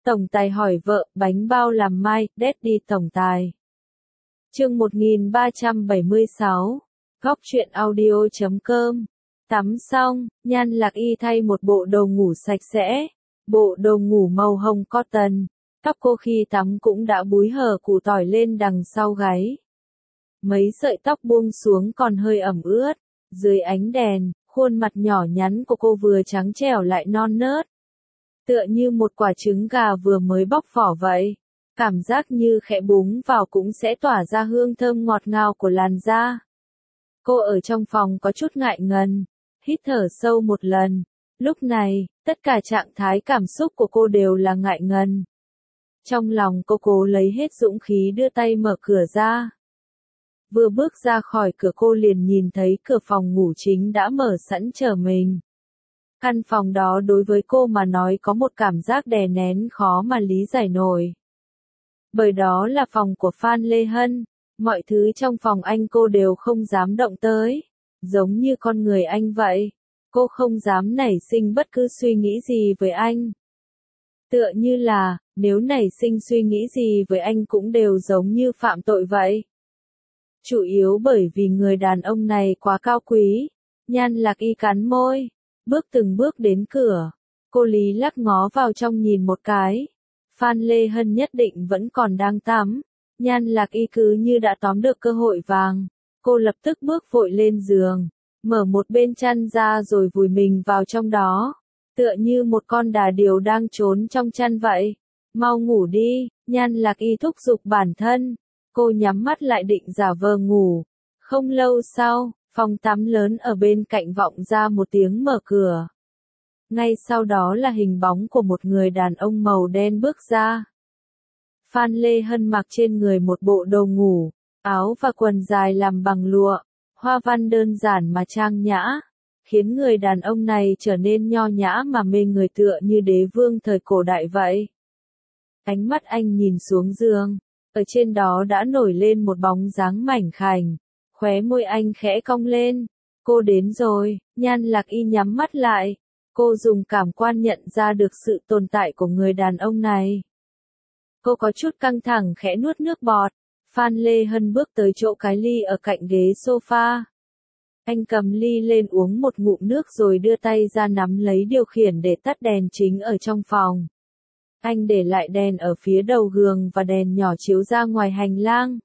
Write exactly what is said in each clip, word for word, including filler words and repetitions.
Tổng tài hỏi vợ, bánh bao làm mai, Daddy tổng tài. Chương một nghìn ba trăm bảy mươi sáu, góc truyện audio chấm com. Tắm xong, Nhan Lạc Y thay một bộ đồ ngủ sạch sẽ, bộ đồ ngủ màu hồng cotton, tóc cô khi tắm cũng đã búi hở củ tỏi lên đằng sau gáy. Mấy sợi tóc buông xuống còn hơi ẩm ướt, dưới ánh đèn, khuôn mặt nhỏ nhắn của cô vừa trắng trẻo lại non nớt. Tựa như một quả trứng gà vừa mới bóc vỏ vậy, cảm giác như khẽ búng vào cũng sẽ tỏa ra hương thơm ngọt ngào của làn da. Cô ở trong phòng có chút ngại ngần, hít thở sâu một lần. Lúc này, tất cả trạng thái cảm xúc của cô đều là ngại ngần. Trong lòng cô cố lấy hết dũng khí đưa tay mở cửa ra. Vừa bước ra khỏi cửa cô liền nhìn thấy cửa phòng ngủ chính đã mở sẵn chờ mình. Căn phòng đó đối với cô mà nói có một cảm giác đè nén khó mà lý giải nổi. Bởi đó là phòng của Phan Lê Hân, mọi thứ trong phòng anh cô đều không dám động tới, giống như con người anh vậy. Cô không dám nảy sinh bất cứ suy nghĩ gì với anh. Tựa như là, nếu nảy sinh suy nghĩ gì với anh cũng đều giống như phạm tội vậy. Chủ yếu bởi vì người đàn ông này quá cao quý. Nhan Lạc Y cắn môi, bước từng bước đến cửa. Cô lý lắc ngó vào trong nhìn một cái. Phan Lê Hân nhất định vẫn còn đang tắm. Nhan Lạc Y cứ như đã tóm được cơ hội vàng. Cô lập tức bước vội lên giường, mở một bên chăn ra rồi vùi mình vào trong đó. Tựa như một con đà điểu đang trốn trong chăn vậy. Mau ngủ đi, Nhan Lạc Y thúc giục bản thân. Cô nhắm mắt lại định giả vờ ngủ. Không lâu sau, phòng tắm lớn ở bên cạnh vọng ra một tiếng mở cửa. Ngay sau đó là hình bóng của một người đàn ông màu đen bước ra. Phan Lê Hân mặc trên người một bộ đồ ngủ, áo và quần dài làm bằng lụa, hoa văn đơn giản mà trang nhã, khiến người đàn ông này trở nên nho nhã mà mê người tựa như đế vương thời cổ đại vậy. Ánh mắt anh nhìn xuống giường, ở trên đó đã nổi lên một bóng dáng mảnh khảnh, khóe môi anh khẽ cong lên. Cô đến rồi, Nhan Lạc Y nhắm mắt lại, cô dùng cảm quan nhận ra được sự tồn tại của người đàn ông này. Cô có chút căng thẳng khẽ nuốt nước bọt. Phan Lê Hân bước tới chỗ cái ly ở cạnh ghế sofa. Anh cầm ly lên uống một ngụm nước rồi đưa tay ra nắm lấy điều khiển để tắt đèn chính ở trong phòng. Anh để lại đèn ở phía đầu giường và đèn nhỏ chiếu ra ngoài hành lang.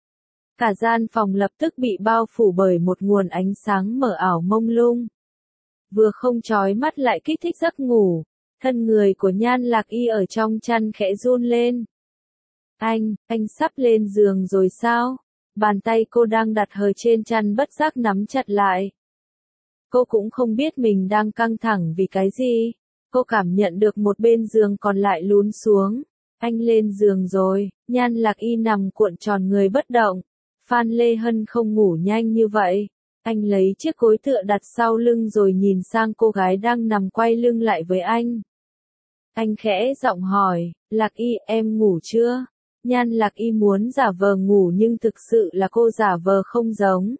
Cả gian phòng lập tức bị bao phủ bởi một nguồn ánh sáng mờ ảo mông lung. Vừa không chói mắt lại kích thích giấc ngủ. Thân người của Nhan Lạc Y ở trong chăn khẽ run lên. Anh, anh sắp lên giường rồi sao? Bàn tay cô đang đặt hờ trên chăn bất giác nắm chặt lại. Cô cũng không biết mình đang căng thẳng vì cái gì. Cô cảm nhận được một bên giường còn lại lún xuống. Anh lên giường rồi, Nhan Lạc Y nằm cuộn tròn người bất động. Phan Lê Hân không ngủ nhanh như vậy. Anh lấy chiếc gối tựa đặt sau lưng rồi nhìn sang cô gái đang nằm quay lưng lại với anh. Anh khẽ giọng hỏi, Lạc Y em ngủ chưa? Nhan Lạc Y muốn giả vờ ngủ nhưng thực sự là cô giả vờ không giống.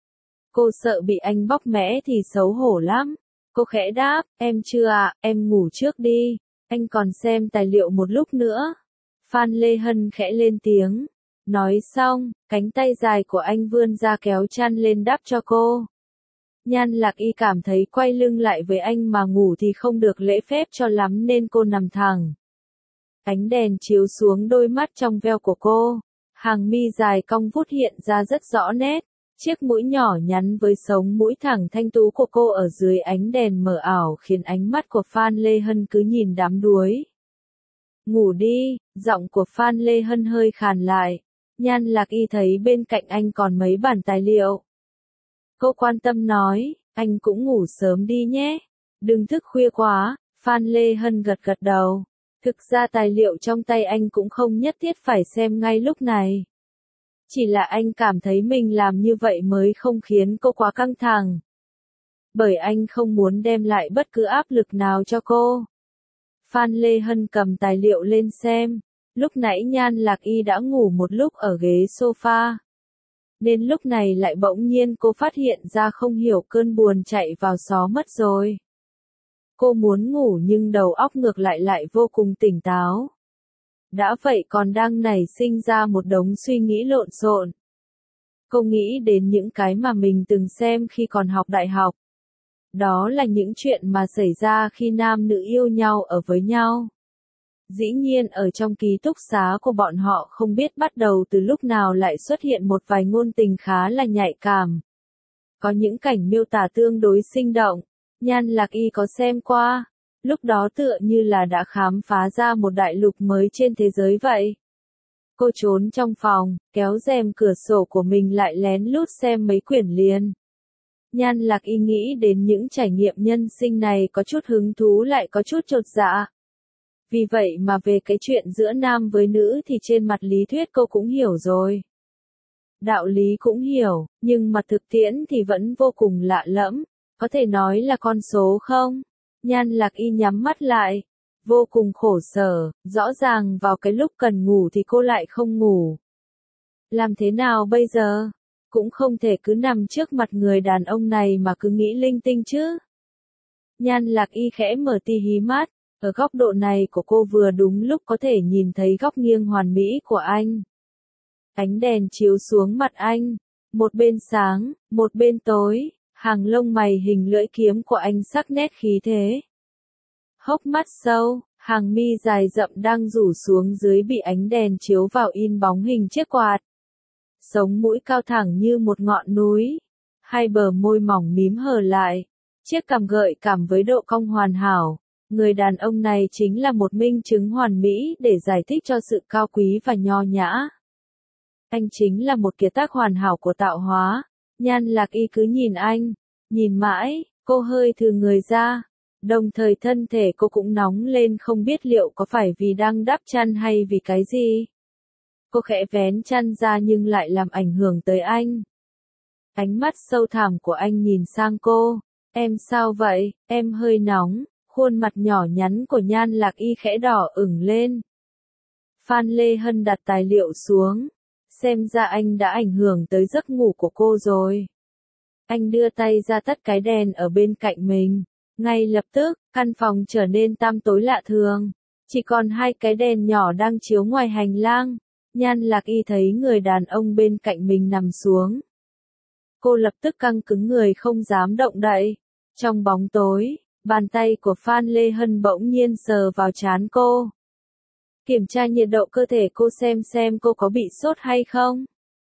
Cô sợ bị anh bóc mẽ thì xấu hổ lắm. Cô khẽ đáp, em chưa ạ, em ngủ trước đi. Anh còn xem tài liệu một lúc nữa. Phan Lê Hân khẽ lên tiếng. Nói xong, cánh tay dài của anh vươn ra kéo chăn lên đắp cho cô. Nhan Lạc Y cảm thấy quay lưng lại với anh mà ngủ thì không được lễ phép cho lắm nên cô nằm thẳng. Ánh đèn chiếu xuống đôi mắt trong veo của cô. Hàng mi dài cong vút hiện ra rất rõ nét. Chiếc mũi nhỏ nhắn với sống mũi thẳng thanh tú của cô ở dưới ánh đèn mờ ảo khiến ánh mắt của Phan Lê Hân cứ nhìn đắm đuối. Ngủ đi, giọng của Phan Lê Hân hơi khàn lại. Nhan Lạc Y thấy bên cạnh anh còn mấy bản tài liệu. Cô quan tâm nói, anh cũng ngủ sớm đi nhé. Đừng thức khuya quá. Phan Lê Hân gật gật đầu. Thực ra tài liệu trong tay anh cũng không nhất thiết phải xem ngay lúc này. Chỉ là anh cảm thấy mình làm như vậy mới không khiến cô quá căng thẳng. Bởi anh không muốn đem lại bất cứ áp lực nào cho cô. Phan Lê Hân cầm tài liệu lên xem. Lúc nãy Nhan Lạc Y đã ngủ một lúc ở ghế sofa. Nên lúc này lại bỗng nhiên cô phát hiện ra không hiểu cơn buồn chạy vào xó mất rồi. Cô muốn ngủ nhưng đầu óc ngược lại lại vô cùng tỉnh táo. Đã vậy còn đang nảy sinh ra một đống suy nghĩ lộn xộn. Cô nghĩ đến những cái mà mình từng xem khi còn học đại học. Đó là những chuyện mà xảy ra khi nam nữ yêu nhau ở với nhau. Dĩ nhiên ở trong ký túc xá của bọn họ không biết bắt đầu từ lúc nào lại xuất hiện một vài ngôn tình khá là nhạy cảm. Có những cảnh miêu tả tương đối sinh động, Nhan Lạc Y có xem qua, lúc đó tựa như là đã khám phá ra một đại lục mới trên thế giới vậy. Cô trốn trong phòng, kéo rèm cửa sổ của mình lại lén lút xem mấy quyển liền. Nhan Lạc Y nghĩ đến những trải nghiệm nhân sinh này có chút hứng thú lại có chút chột dạ. Vì vậy mà về cái chuyện giữa nam với nữ thì trên mặt lý thuyết cô cũng hiểu rồi. Đạo lý cũng hiểu, nhưng mặt thực tiễn thì vẫn vô cùng lạ lẫm, có thể nói là con số không? Nhan Lạc Y nhắm mắt lại, vô cùng khổ sở, rõ ràng vào cái lúc cần ngủ thì cô lại không ngủ. Làm thế nào bây giờ? Cũng không thể cứ nằm trước mặt người đàn ông này mà cứ nghĩ linh tinh chứ. Nhan Lạc Y khẽ mở ti hí mắt, ở góc độ này của cô vừa đúng lúc có thể nhìn thấy góc nghiêng hoàn mỹ của anh. Ánh đèn chiếu xuống mặt anh, một bên sáng, một bên tối, hàng lông mày hình lưỡi kiếm của anh sắc nét khí thế. Hốc mắt sâu, hàng mi dài rậm đang rủ xuống dưới bị ánh đèn chiếu vào in bóng hình chiếc quạt. Sống mũi cao thẳng như một ngọn núi, hai bờ môi mỏng mím hở lại, chiếc cằm gợi cảm với độ cong hoàn hảo. Người đàn ông này chính là một minh chứng hoàn mỹ để giải thích cho sự cao quý và nho nhã. Anh chính là một kiệt tác hoàn hảo của tạo hóa. Nhan Lạc Y cứ nhìn anh, nhìn mãi, cô hơi thừ người ra. Đồng thời thân thể cô cũng nóng lên không biết liệu có phải vì đang đắp chăn hay vì cái gì. Cô khẽ vén chăn ra nhưng lại làm ảnh hưởng tới anh. Ánh mắt sâu thẳm của anh nhìn sang cô. Em sao vậy, em hơi nóng. Khuôn mặt nhỏ nhắn của Nhan Lạc Y khẽ đỏ ửng lên. Phan Lê Hân đặt tài liệu xuống. Xem ra anh đã ảnh hưởng tới giấc ngủ của cô rồi. Anh đưa tay ra tắt cái đèn ở bên cạnh mình. Ngay lập tức, căn phòng trở nên tăm tối lạ thường. Chỉ còn hai cái đèn nhỏ đang chiếu ngoài hành lang. Nhan Lạc Y thấy người đàn ông bên cạnh mình nằm xuống. Cô lập tức căng cứng người không dám động đậy. Trong bóng tối, bàn tay của Phan Lê Hân bỗng nhiên sờ vào trán cô. Kiểm tra nhiệt độ cơ thể cô xem xem cô có bị sốt hay không.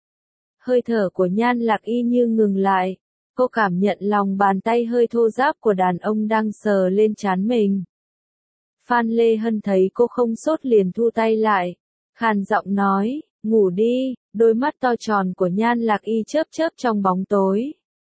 Hơi thở của Nhan Lạc Y như ngừng lại. Cô cảm nhận lòng bàn tay hơi thô ráp của đàn ông đang sờ lên trán mình. Phan Lê Hân thấy cô không sốt liền thu tay lại. Khàn giọng nói, ngủ đi, đôi mắt to tròn của Nhan Lạc Y chớp chớp trong bóng tối.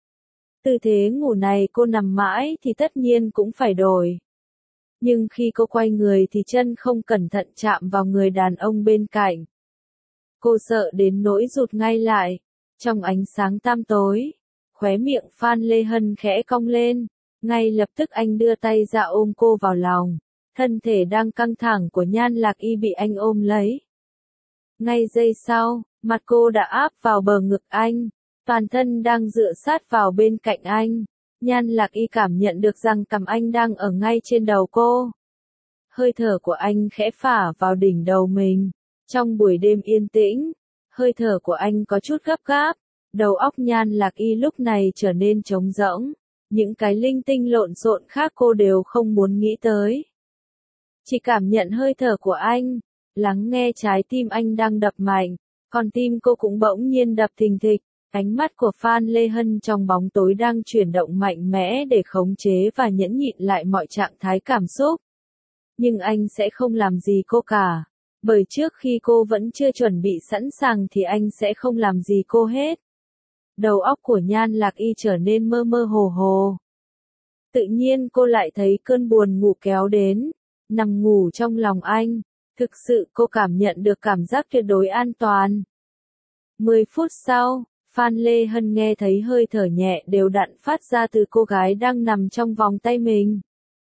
Tư thế ngủ này cô nằm mãi thì tất nhiên cũng phải đổi. Nhưng khi cô quay người thì chân không cẩn thận chạm vào người đàn ông bên cạnh. Cô sợ đến nỗi rụt ngay lại. Trong ánh sáng tăm tối, khóe miệng Phan Lê Hân khẽ cong lên. Ngay lập tức anh đưa tay ra ôm cô vào lòng. Thân thể đang căng thẳng của Nhan Lạc Y bị anh ôm lấy. Ngay giây sau, mặt cô đã áp vào bờ ngực anh. Toàn thân đang dựa sát vào bên cạnh anh. Nhan Lạc Y cảm nhận được rằng cằm anh đang ở ngay trên đầu cô. Hơi thở của anh khẽ phả vào đỉnh đầu mình. Trong buổi đêm yên tĩnh, hơi thở của anh có chút gấp gáp. Đầu óc Nhan Lạc Y lúc này trở nên trống rỗng. Những cái linh tinh lộn xộn khác cô đều không muốn nghĩ tới. Chỉ cảm nhận hơi thở của anh, lắng nghe trái tim anh đang đập mạnh. Còn tim cô cũng bỗng nhiên đập thình thịch. Ánh mắt của Phan Lê Hân trong bóng tối đang chuyển động mạnh mẽ để khống chế và nhẫn nhịn lại mọi trạng thái cảm xúc. Nhưng anh sẽ không làm gì cô cả. Bởi trước khi cô vẫn chưa chuẩn bị sẵn sàng thì anh sẽ không làm gì cô hết. Đầu óc của Nhan Lạc Y trở nên mơ mơ hồ hồ. Tự nhiên cô lại thấy cơn buồn ngủ kéo đến. Nằm ngủ trong lòng anh. Thực sự cô cảm nhận được cảm giác tuyệt đối an toàn. Mười phút sau, Phan Lê Hân nghe thấy hơi thở nhẹ đều đặn phát ra từ cô gái đang nằm trong vòng tay mình.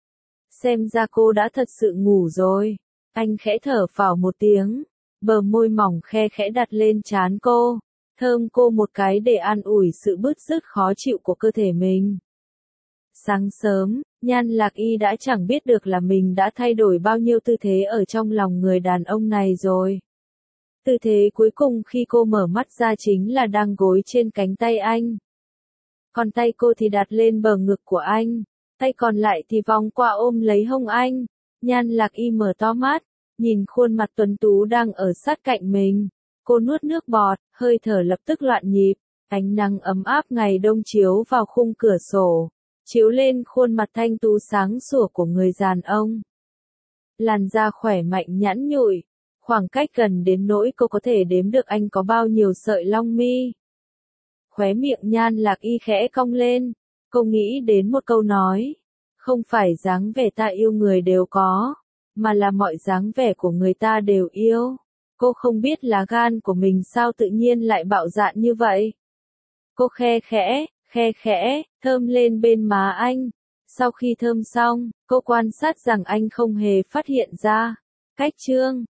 Xem ra cô đã thật sự ngủ rồi. Anh khẽ thở phào một tiếng, bờ môi mỏng khe khẽ đặt lên trán cô, thơm cô một cái để an ủi sự bứt rứt khó chịu của cơ thể mình. Sáng sớm, Nhan Lạc Y đã chẳng biết được là mình đã thay đổi bao nhiêu tư thế ở trong lòng người đàn ông này rồi. Tư thế cuối cùng khi cô mở mắt ra chính là đang gối trên cánh tay anh. Còn tay cô thì đặt lên bờ ngực của anh, tay còn lại thì vòng qua ôm lấy hông anh. Nhan Lạc Y mở to mắt, nhìn khuôn mặt tuấn tú đang ở sát cạnh mình. Cô nuốt nước bọt, hơi thở lập tức loạn nhịp. Ánh nắng ấm áp ngày đông chiếu vào khung cửa sổ, chiếu lên khuôn mặt thanh tú sáng sủa của người đàn ông. Làn da khỏe mạnh nhẵn nhụi, khoảng cách gần đến nỗi cô có thể đếm được anh có bao nhiêu sợi lông mi. Khóe miệng Nhan Lạc Y khẽ cong lên, cô nghĩ đến một câu nói, không phải dáng vẻ ta yêu người đều có, mà là mọi dáng vẻ của người ta đều yêu. Cô không biết lá gan của mình sao tự nhiên lại bạo dạn như vậy. Cô khe khẽ, khe khẽ, thơm lên bên má anh. Sau khi thơm xong, cô quan sát rằng anh không hề phát hiện ra. Cách chương